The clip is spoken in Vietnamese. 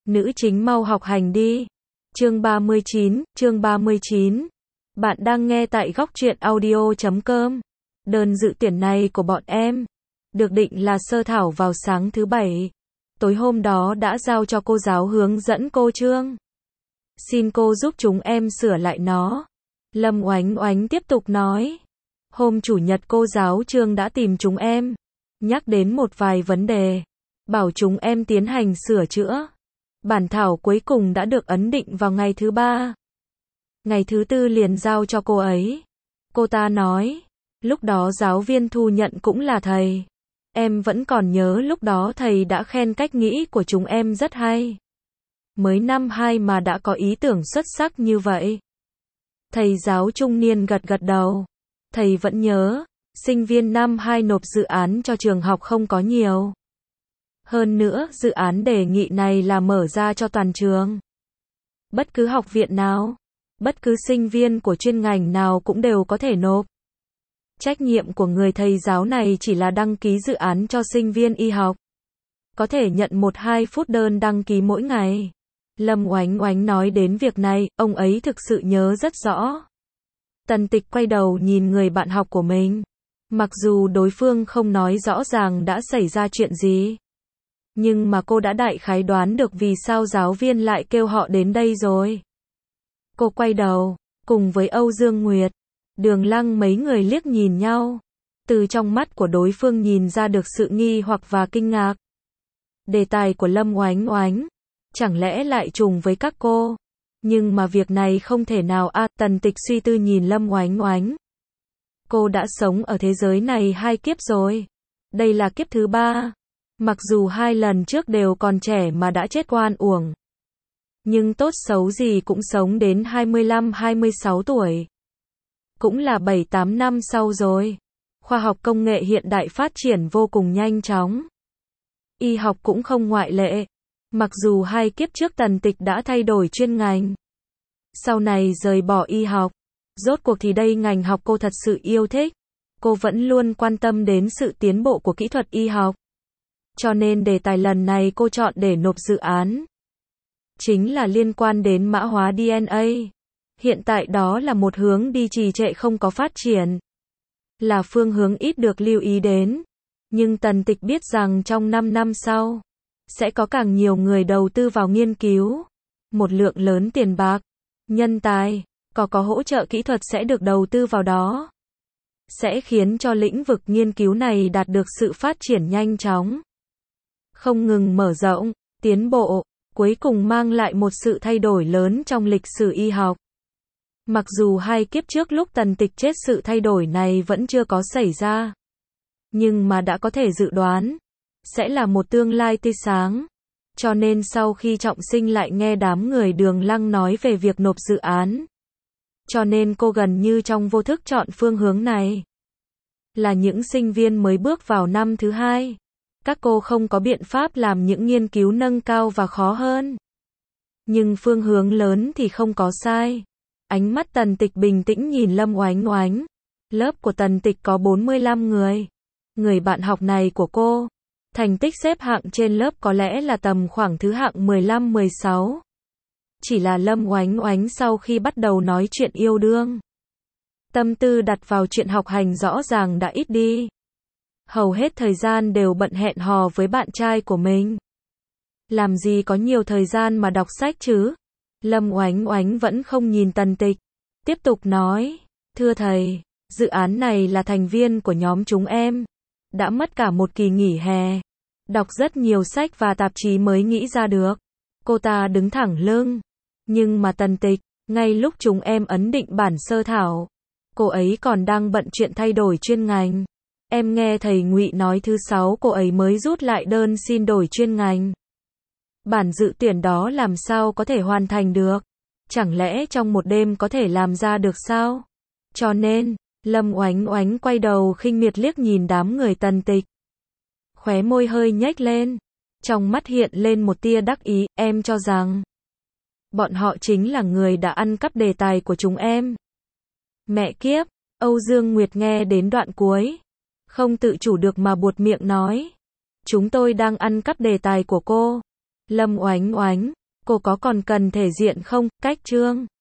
Nữ chính mau học hành đi. Chương 39. Bạn đang nghe tại góc truyện audio.com. Đơn dự tuyển này của bọn em được định là sơ thảo vào sáng thứ Bảy. Tối hôm đó đã giao cho cô giáo hướng dẫn cô Trương. Xin cô giúp chúng em sửa lại nó. Lâm Oánh Oánh tiếp tục nói. Hôm Chủ nhật cô giáo Trương đã tìm chúng em, nhắc đến một vài vấn đề, bảo chúng em tiến hành sửa chữa. Bản thảo cuối cùng đã được ấn định vào ngày thứ Ba. Ngày thứ Tư liền giao cho cô ấy. Cô ta nói, lúc đó giáo viên thu nhận cũng là thầy. Em vẫn còn nhớ lúc đó thầy đã khen cách nghĩ của chúng em rất hay. Mới năm 2 mà đã có ý tưởng xuất sắc như vậy. Thầy giáo trung niên gật gật đầu. Thầy vẫn nhớ, sinh viên năm 2 nộp dự án cho trường học không có nhiều. Hơn nữa, dự án đề nghị này là mở ra cho toàn trường. Bất cứ học viện nào, bất cứ sinh viên của chuyên ngành nào cũng đều có thể nộp. Trách nhiệm của người thầy giáo này chỉ là đăng ký dự án cho sinh viên y học. Có thể nhận 1-2 phút đơn đăng ký mỗi ngày. Lâm Oánh Oánh nói đến việc này, ông ấy thực sự nhớ rất rõ. Tần Tịch quay đầu nhìn người bạn học của mình. Mặc dù đối phương không nói rõ ràng đã xảy ra chuyện gì, nhưng mà cô đã đại khái đoán được vì sao giáo viên lại kêu họ đến đây rồi. Cô quay đầu, cùng với Âu Dương Nguyệt, Đường Lăng mấy người liếc nhìn nhau. Từ trong mắt của đối phương nhìn ra được sự nghi hoặc và kinh ngạc. Đề tài của Lâm Oánh Oánh, chẳng lẽ lại trùng với các cô? Nhưng mà việc này không thể nào Tần Tịch suy tư nhìn Lâm Oánh Oánh. Cô đã sống ở thế giới này 2 kiếp rồi. Đây là kiếp thứ 3. Mặc dù 2 lần trước đều còn trẻ mà đã chết oan uổng. Nhưng tốt xấu gì cũng sống đến 25-26 tuổi. Cũng là 7-8 năm sau rồi. Khoa học công nghệ hiện đại phát triển vô cùng nhanh chóng. Y học cũng không ngoại lệ. Mặc dù 2 kiếp trước Tần Tịch đã thay đổi chuyên ngành, sau này rời bỏ y học. Rốt cuộc thì đây ngành học cô thật sự yêu thích. Cô vẫn luôn quan tâm đến sự tiến bộ của kỹ thuật y học. Cho nên đề tài lần này cô chọn để nộp dự án chính là liên quan đến mã hóa DNA. Hiện tại đó là một hướng đi trì trệ không có phát triển, là phương hướng ít được lưu ý đến. Nhưng Tần Tịch biết rằng trong 5 năm sau sẽ có càng nhiều người đầu tư vào nghiên cứu. Một lượng lớn tiền bạc, nhân tài, có hỗ trợ kỹ thuật sẽ được đầu tư vào đó. Sẽ khiến cho lĩnh vực nghiên cứu này đạt được sự phát triển nhanh chóng. Không ngừng mở rộng, tiến bộ, cuối cùng mang lại một sự thay đổi lớn trong lịch sử y học. Mặc dù 2 kiếp trước lúc Tần Tịch chết sự thay đổi này vẫn chưa có xảy ra, nhưng mà đã có thể dự đoán sẽ là một tương lai tươi sáng. Cho nên sau khi Trọng Sinh lại nghe đám người Đường Lăng nói về việc nộp dự án, cho nên cô gần như trong vô thức chọn phương hướng này. Là những sinh viên mới bước vào năm thứ 2, các cô không có biện pháp làm những nghiên cứu nâng cao và khó hơn. Nhưng phương hướng lớn thì không có sai. Ánh mắt Tần Tịch bình tĩnh nhìn Lâm Oánh Oánh. Lớp của Tần Tịch có 45 người. Người bạn học này của cô, thành tích xếp hạng trên lớp có lẽ là tầm khoảng thứ hạng 15-16. Chỉ là Lâm Oánh Oánh sau khi bắt đầu nói chuyện yêu đương, tâm tư đặt vào chuyện học hành rõ ràng đã ít đi. Hầu hết thời gian đều bận hẹn hò với bạn trai của mình. Làm gì có nhiều thời gian mà đọc sách chứ? Lâm Oánh Oánh vẫn không nhìn Tần Tịch. Tiếp tục nói, thưa thầy, dự án này là thành viên của nhóm chúng em. Đã mất cả một kỳ nghỉ hè. Đọc rất nhiều sách và tạp chí mới nghĩ ra được. Cô ta đứng thẳng lưng. Nhưng mà Tần Tịch, ngay lúc chúng em ấn định bản sơ thảo, cô ấy còn đang bận chuyện thay đổi chuyên ngành. Em nghe thầy Ngụy nói thứ 6 cô ấy mới rút lại đơn xin đổi chuyên ngành. Bản dự tuyển đó làm sao có thể hoàn thành được? Chẳng lẽ trong một đêm có thể làm ra được sao? Cho nên, Lâm Oánh Oánh quay đầu khinh miệt liếc nhìn đám người Tần Tịch. Khóe môi hơi nhếch lên. Trong mắt hiện lên một tia đắc ý, em cho rằng bọn họ chính là người đã ăn cắp đề tài của chúng em. Mẹ kiếp, Âu Dương Nguyệt nghe đến đoạn cuối, không tự chủ được mà buột miệng nói. Chúng tôi đang ăn cắp đề tài của cô. Lâm Oánh Oánh, Cô có còn cần thể diện không? Cách chương